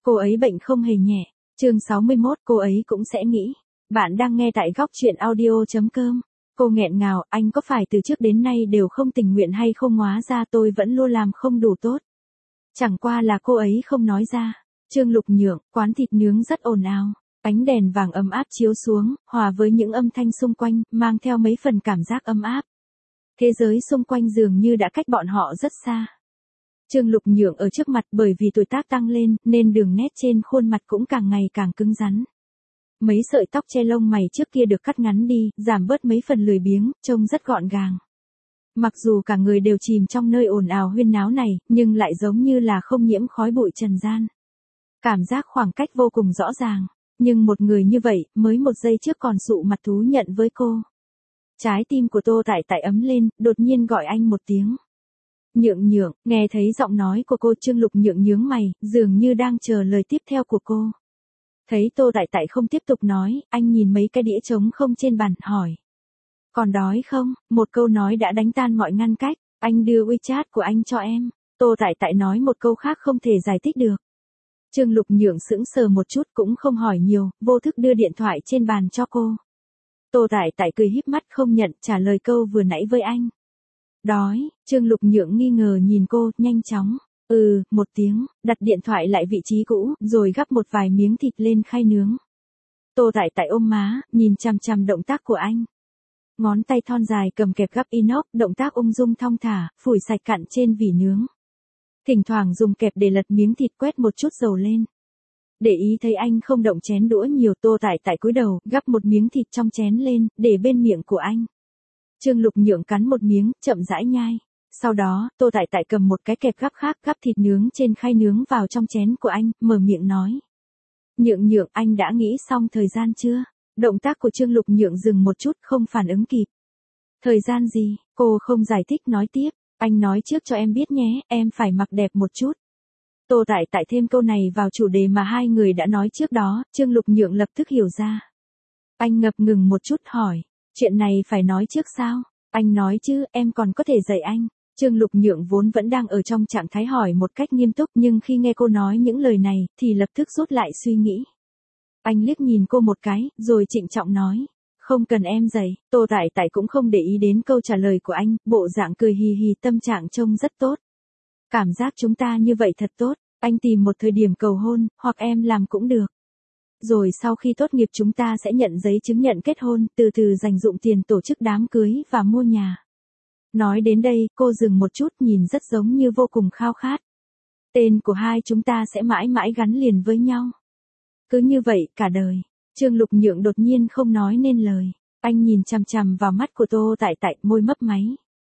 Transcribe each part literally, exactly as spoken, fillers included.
cô ấy bệnh không hề nhẹ. Chương sáu mươi mốt, cô ấy cũng sẽ nghĩ. Bạn đang nghe tại góc truyện audio chấm com. Cô nghẹn ngào, anh có phải từ trước đến nay đều không tình nguyện hay không, hóa ra tôi vẫn luôn làm không đủ tốt. Chẳng qua là cô ấy không nói ra. Trương Lục Nhượng, quán thịt nướng rất ồn ào. Ánh đèn vàng ấm áp chiếu xuống, hòa với những âm thanh xung quanh, mang theo mấy phần cảm giác ấm áp. Thế giới xung quanh dường như đã cách bọn họ rất xa. Trương Lục Nhượng ở trước mặt, bởi vì tuổi tác tăng lên, nên đường nét trên khuôn mặt cũng càng ngày càng cứng rắn. Mấy sợi tóc che lông mày trước kia được cắt ngắn đi, giảm bớt mấy phần lười biếng, trông rất gọn gàng. Mặc dù cả người đều chìm trong nơi ồn ào huyên náo này, nhưng lại giống như là không nhiễm khói bụi trần gian. Cảm giác khoảng cách vô cùng rõ ràng. Nhưng một người như vậy, mới một giây trước còn sụ mặt thú nhận với cô. Trái tim của Tô Tại Tại ấm lên, đột nhiên gọi anh một tiếng. Nhượng Nhượng, nghe thấy giọng nói của cô, Trương Lục Nhượng nhướng mày, dường như đang chờ lời tiếp theo của cô. Thấy Tô Tại Tại không tiếp tục nói, anh nhìn mấy cái đĩa trống không trên bàn, hỏi. Còn đói không? Một câu nói đã đánh tan mọi ngăn cách. Anh đưa WeChat của anh cho em. Tô Tại Tại nói một câu khác không thể giải thích được. Trương Lục Nhượng sững sờ một chút, cũng không hỏi nhiều, vô thức đưa điện thoại trên bàn cho cô. Tô Tại Tại cười híp mắt không nhận, trả lời câu vừa nãy với anh. Đói. Trương Lục Nhượng nghi ngờ nhìn cô, nhanh chóng. Ừ, một tiếng, đặt điện thoại lại vị trí cũ, rồi gắp một vài miếng thịt lên khay nướng. Tô Tại Tại ôm má, nhìn chằm chằm động tác của anh. Ngón tay thon dài cầm kẹp gắp inox, động tác ung dung thong thả, phủi sạch cặn trên vỉ nướng. Thỉnh thoảng dùng kẹp để lật miếng thịt, quét một chút dầu lên. Để ý thấy anh không động chén đũa nhiều, Tô Tại Tại cúi đầu, gắp một miếng thịt trong chén lên, để bên miệng của anh. Trương Lục Nhượng cắn một miếng, chậm rãi nhai. Sau đó, Tô Tại Tại cầm một cái kẹp gắp khác, gắp thịt nướng trên khay nướng vào trong chén của anh, mở miệng nói. Nhượng Nhượng, anh đã nghĩ xong thời gian chưa? Động tác của Trương Lục Nhượng dừng một chút, không phản ứng kịp. Thời gian gì? Cô không giải thích, nói tiếp. Anh nói trước cho em biết nhé, em phải mặc đẹp một chút. Tô Tại Tại thêm câu này vào chủ đề mà hai người đã nói trước đó, Trương Lục Nhượng lập tức hiểu ra. Anh ngập ngừng một chút, hỏi, chuyện này phải nói trước sao? Anh nói chứ, em còn có thể dạy anh. Trương Lục Nhượng vốn vẫn đang ở trong trạng thái hỏi một cách nghiêm túc, nhưng khi nghe cô nói những lời này, thì lập tức rút lại suy nghĩ. Anh liếc nhìn cô một cái, rồi trịnh trọng nói. Không cần em dạy. Tô Tại Tại cũng không để ý đến câu trả lời của anh, bộ dạng cười hì hì, tâm trạng trông rất tốt. Cảm giác chúng ta như vậy thật tốt, anh tìm một thời điểm cầu hôn, hoặc em làm cũng được. Rồi sau khi tốt nghiệp chúng ta sẽ nhận giấy chứng nhận kết hôn, từ từ dành dụm tiền tổ chức đám cưới và mua nhà. Nói đến đây, cô dừng một chút, nhìn rất giống như vô cùng khao khát. Tên của hai chúng ta sẽ mãi mãi gắn liền với nhau. Cứ như vậy, cả đời. Trương Lục Nhượng đột nhiên không nói nên lời. Anh nhìn chằm chằm vào mắt của Tô Tại Tại, môi mấp máy.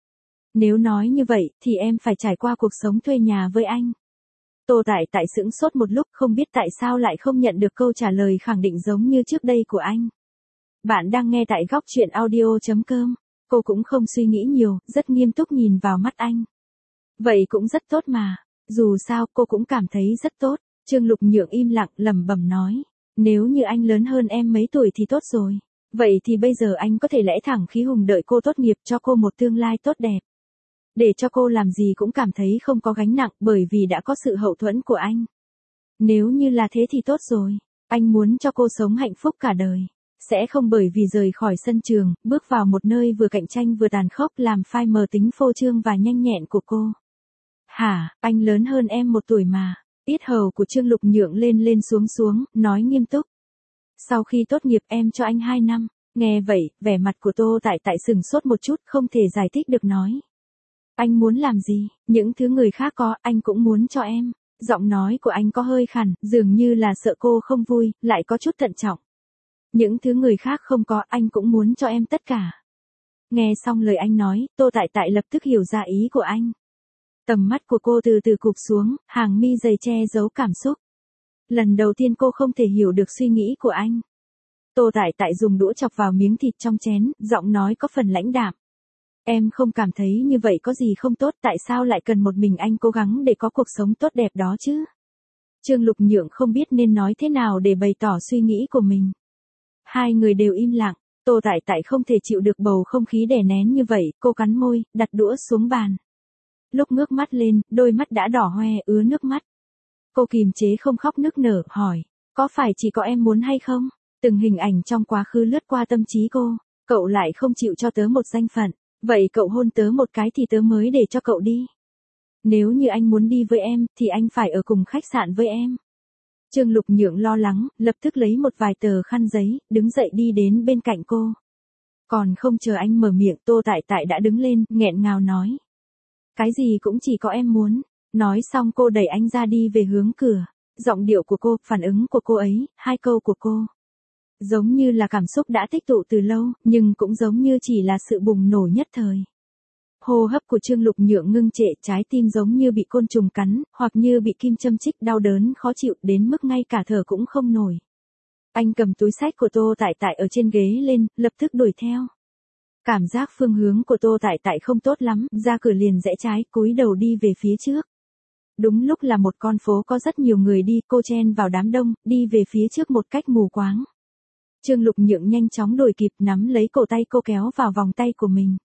Nếu nói như vậy, thì em phải trải qua cuộc sống thuê nhà với anh. Tô Tại Tại sững sốt một lúc, không biết tại sao lại không nhận được câu trả lời khẳng định giống như trước đây của anh. Bạn đang nghe tại góc truyện audio chấm com. Cô cũng không suy nghĩ nhiều, rất nghiêm túc nhìn vào mắt anh. Vậy cũng rất tốt mà. Dù sao, cô cũng cảm thấy rất tốt. Trương Lục Nhượng im lặng, lẩm bẩm nói. Nếu như anh lớn hơn em mấy tuổi thì tốt rồi. Vậy thì bây giờ anh có thể lẽ thẳng khí hùng đợi cô tốt nghiệp, cho cô một tương lai tốt đẹp. Để cho cô làm gì cũng cảm thấy không có gánh nặng, bởi vì đã có sự hậu thuẫn của anh. Nếu như là thế thì tốt rồi. Anh muốn cho cô sống hạnh phúc cả đời. Sẽ không bởi vì rời khỏi sân trường, bước vào một nơi vừa cạnh tranh vừa tàn khốc làm phai mờ tính phô trương và nhanh nhẹn của cô. Hả, anh lớn hơn em một tuổi mà. Yết hầu của Trương Lục Nhượng lên lên xuống xuống, nói nghiêm túc. Sau khi tốt nghiệp em cho anh hai năm. Nghe vậy, vẻ mặt của Tô Tại Tại sừng sốt một chút, không thể giải thích được, nói. Anh muốn làm gì? Những thứ người khác có, anh cũng muốn cho em. Giọng nói của anh có hơi khàn, dường như là sợ cô không vui, lại có chút thận trọng. Những thứ người khác không có, anh cũng muốn cho em tất cả. Nghe xong lời anh nói, Tô Tại Tại lập tức hiểu ra ý của anh. Tầm mắt của cô từ từ cụp xuống, hàng mi dày che giấu cảm xúc. Lần đầu tiên cô không thể hiểu được suy nghĩ của anh. Tô Tại Tại dùng đũa chọc vào miếng thịt trong chén, giọng nói có phần lãnh đạm. Em không cảm thấy như vậy có gì không tốt, tại sao lại cần một mình anh cố gắng để có cuộc sống tốt đẹp đó chứ? Trương Lục Nhượng không biết nên nói thế nào để bày tỏ suy nghĩ của mình. Hai người đều im lặng, Tô Tại Tại không thể chịu được bầu không khí đè nén như vậy, cô cắn môi, đặt đũa xuống bàn. Lúc ngước mắt lên, đôi mắt đã đỏ hoe, ứa nước mắt. Cô kìm chế không khóc nức nở, hỏi, có phải chỉ có em muốn hay không? Từng hình ảnh trong quá khứ lướt qua tâm trí cô, cậu lại không chịu cho tớ một danh phận, vậy cậu hôn tớ một cái thì tớ mới để cho cậu đi. Nếu như anh muốn đi với em, thì anh phải ở cùng khách sạn với em. Trương Lục Nhượng lo lắng, lập tức lấy một vài tờ khăn giấy, đứng dậy đi đến bên cạnh cô. Còn không chờ anh mở miệng, Tô Tại Tại đã đứng lên, nghẹn ngào nói. Cái gì cũng chỉ có em muốn. Nói xong cô đẩy anh ra đi về hướng cửa. Giọng điệu của cô, phản ứng của cô ấy, hai câu của cô. Giống như là cảm xúc đã tích tụ từ lâu, nhưng cũng giống như chỉ là sự bùng nổ nhất thời. Hô hấp của Trương Lục Nhượng ngưng trệ, trái tim giống như bị côn trùng cắn, hoặc như bị kim châm chích, đau đớn khó chịu đến mức ngay cả thở cũng không nổi. Anh cầm túi xách của Tô Tại Tại ở trên ghế lên, lập tức đuổi theo. Cảm giác phương hướng của Tô Tại Tại không tốt lắm, ra cửa liền rẽ trái, cúi đầu đi về phía trước. Đúng lúc là một con phố có rất nhiều người đi, cô chen vào đám đông, đi về phía trước một cách mù quáng. Trương Lục Nhượng nhanh chóng đuổi kịp, nắm lấy cổ tay cô kéo vào vòng tay của mình.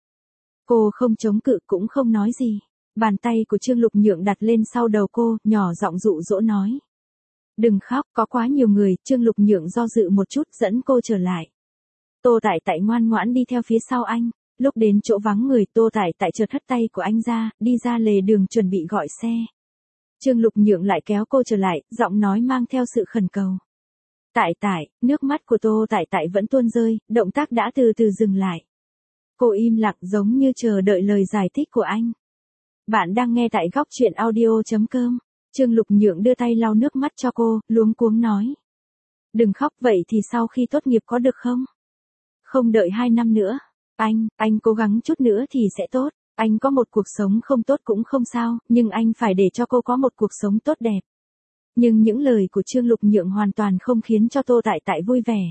Cô không chống cự cũng không nói gì. Bàn tay của Trương Lục Nhượng đặt lên sau đầu cô, nhỏ giọng dụ dỗ nói. Đừng khóc, có quá nhiều người. Trương Lục Nhượng do dự một chút, dẫn cô trở lại. Tô Tại Tại ngoan ngoãn đi theo phía sau anh. Lúc đến chỗ vắng người, Tô Tại Tại chợt hất tay của anh ra, đi ra lề đường chuẩn bị gọi xe. Trương Lục Nhượng lại kéo cô trở lại, giọng nói mang theo sự khẩn cầu. Tại Tại, nước mắt của Tô Tại Tại vẫn tuôn rơi, động tác đã từ từ dừng lại. Cô im lặng giống như chờ đợi lời giải thích của anh. Bạn đang nghe tại góc truyện audio chấm com. Trương Lục Nhượng đưa tay lau nước mắt cho cô, luống cuống nói. Đừng khóc, vậy thì sau khi tốt nghiệp có được không? Không đợi hai năm nữa. Anh, anh cố gắng chút nữa thì sẽ tốt. Anh có một cuộc sống không tốt cũng không sao, nhưng anh phải để cho cô có một cuộc sống tốt đẹp. Nhưng những lời của Trương Lục Nhượng hoàn toàn không khiến cho Tô Tại Tại vui vẻ.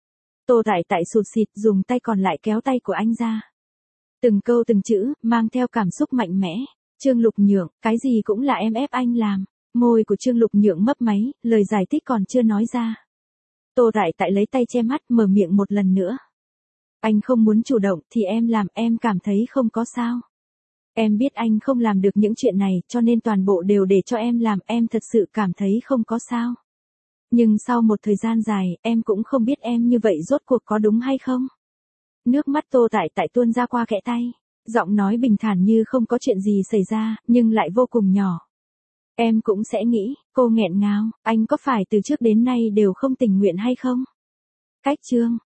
Tô Tại Tại sụt sịt dùng tay còn lại kéo tay của anh ra. Từng câu từng chữ, mang theo cảm xúc mạnh mẽ. Trương Lục Nhượng, cái gì cũng là em ép anh làm. Môi của Trương Lục Nhượng mấp máy, lời giải thích còn chưa nói ra. Tô Tại Tại lấy tay che mắt, mở miệng một lần nữa. Anh không muốn chủ động thì em làm, em cảm thấy không có sao. Em biết anh không làm được những chuyện này, cho nên toàn bộ đều để cho em làm, em thật sự cảm thấy không có sao. Nhưng sau một thời gian dài, em cũng không biết em như vậy rốt cuộc có đúng hay không. Nước mắt Tô Tại Tại tuôn ra qua kẽ tay. Giọng nói bình thản như không có chuyện gì xảy ra, nhưng lại vô cùng nhỏ. Em cũng sẽ nghĩ, cô nghẹn ngào, anh có phải từ trước đến nay đều không tình nguyện hay không? Cách chương.